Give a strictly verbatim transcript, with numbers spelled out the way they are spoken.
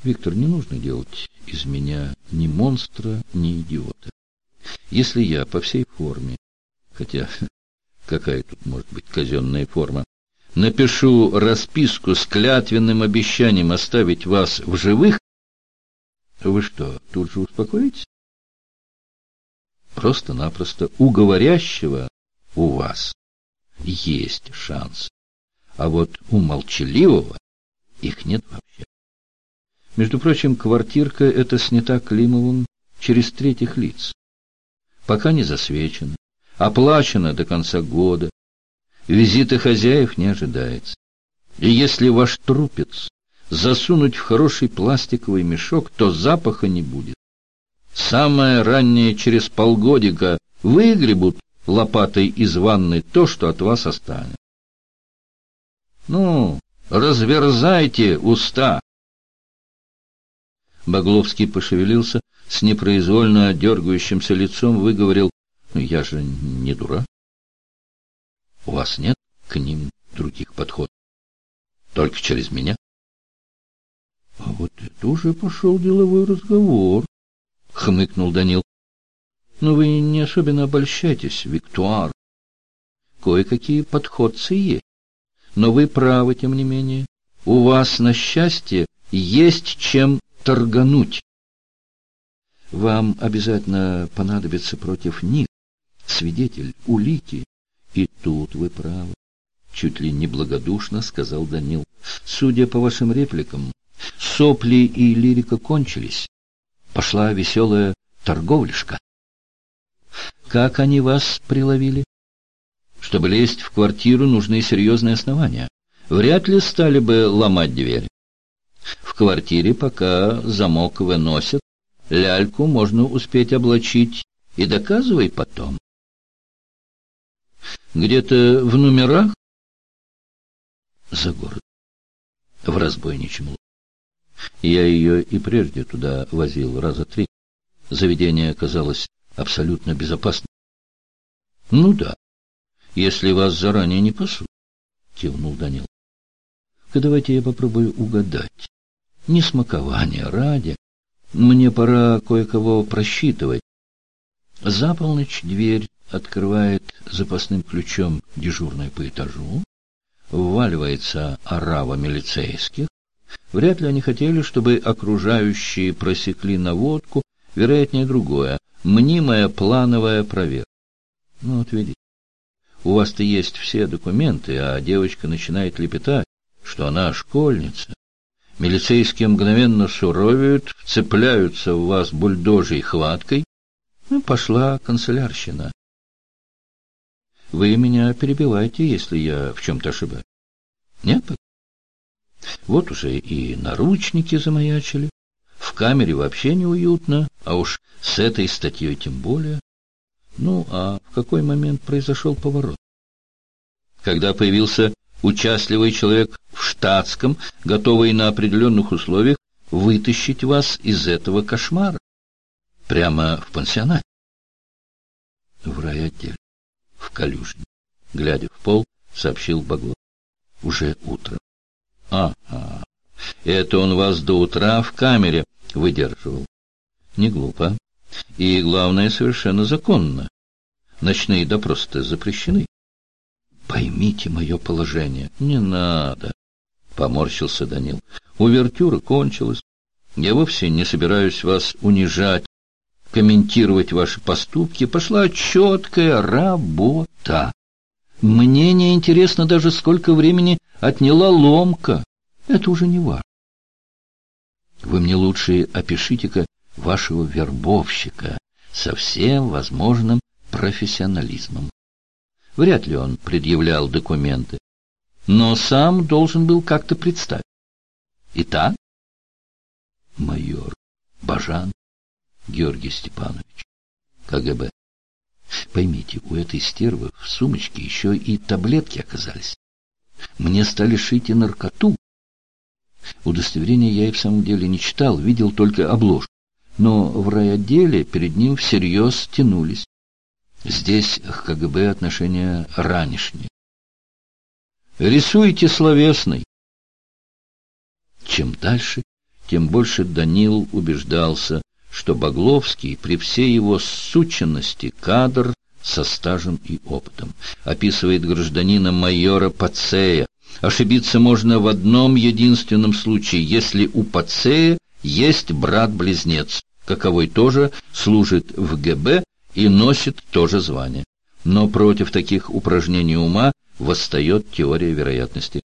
Виктор, не нужно делать из меня ни монстра, ни идиота. Если я по всей форме, хотя какая тут может быть казенная форма, напишу расписку с клятвенным обещанием оставить вас в живых, вы что, тут же успокоитесь? Просто-напросто у говорящего у вас есть шанс, а вот у молчаливого их нет вообще. Между прочим, квартирка эта снята Климовым через третьих лиц. Пока не засвечена, оплачена до конца года, визита хозяев не ожидается. И если ваш трупец засунуть в хороший пластиковый мешок, то запаха не будет. Самое раннее через полгодика выгребут лопатой из ванной то, что от вас останется. Ну, разверзайте уста. Багловский пошевелился, с непроизвольно дергающимся лицом выговорил: «Ну, я же не дурак. У вас нет к ним других подходов? Только через меня?» — А вот это уже пошел деловой разговор, — хмыкнул Данил. — Но вы не особенно обольщайтесь, Виктуар. Кое-какие подходцы есть. Но вы правы, тем не менее. У вас, на счастье, есть чем торгануть. Вам обязательно понадобится против них свидетель, улики. И тут вы правы, — чуть ли не благодушно сказал Данил. Судя по вашим репликам, сопли и лирика кончились. Пошла веселая торговляшка. Как они вас приловили? Чтобы лезть в квартиру, нужны серьезные основания. Вряд ли стали бы ломать дверь. В квартире, пока замок выносят, ляльку можно успеть облачить, и доказывай потом. Где-то в номерах? За город. В разбойничьем логове. Я ее и прежде туда возил раза три. Заведение оказалось абсолютно безопасным. — Ну да, если вас заранее не пасут, — кивнул Данил. — Давайте я попробую угадать. Не смакования ради. Мне пора кое-кого просчитывать. За полночь дверь открывает запасным ключом дежурная по этажу. Вваливается орава милицейских. Вряд ли они хотели, чтобы окружающие просекли наводку, вероятнее другое, мнимая плановая проверка. Ну, вот видите, у вас-то есть все документы, а девочка начинает лепетать, что она школьница. Милицейские мгновенно суровеют, вцепляются в вас бульдожьей хваткой. Ну, пошла канцелярщина. Вы меня перебивайте, если я в чем-то ошибаюсь. Нет? Вот уже и наручники замаячили. В камере вообще неуютно, а уж с этой статьей тем более. Ну, а в какой момент произошел поворот? Когда появился участливый человек в штатском, готовый на определенных условиях вытащить вас из этого кошмара. Прямо в пансионат. В райотделе, в Калюжне, глядя в пол, сообщил Баглов. Уже утром. Ага, это он вас до утра в камере выдерживал. Не глупо. И, главное, совершенно законно. Ночные допросы запрещены. Поймите мое положение. Не надо, — поморщился Данил. Увертюра кончилась. Я вовсе не собираюсь вас унижать, комментировать ваши поступки. Пошла четкая работа. Мне не интересно даже, сколько времени отняла ломка. Это уже не важно. Вы мне лучше опишите-ка вашего вербовщика со всем возможным профессионализмом. Вряд ли он предъявлял документы, но сам должен был как-то представить. Итак, майор Бажан Георгий Степанович, КГБ. Поймите, у этой стервы в сумочке еще и таблетки оказались. Мне стали шить и наркоту. Удостоверение я и в самом деле не читал, видел только обложку. Но в райотделе перед ним всерьез тянулись. Здесь к КГБ отношения ранешние. Рисуйте словесный. Чем дальше, тем больше Данил убеждался, что Багловский при всей его сученности кадр со стажем и опытом. Описывает гражданина майора Пацея. Ошибиться можно в одном единственном случае, если у Пацея есть брат-близнец, каковой тоже служит в ГБ и носит то же звание. Но против таких упражнений ума восстает теория вероятности.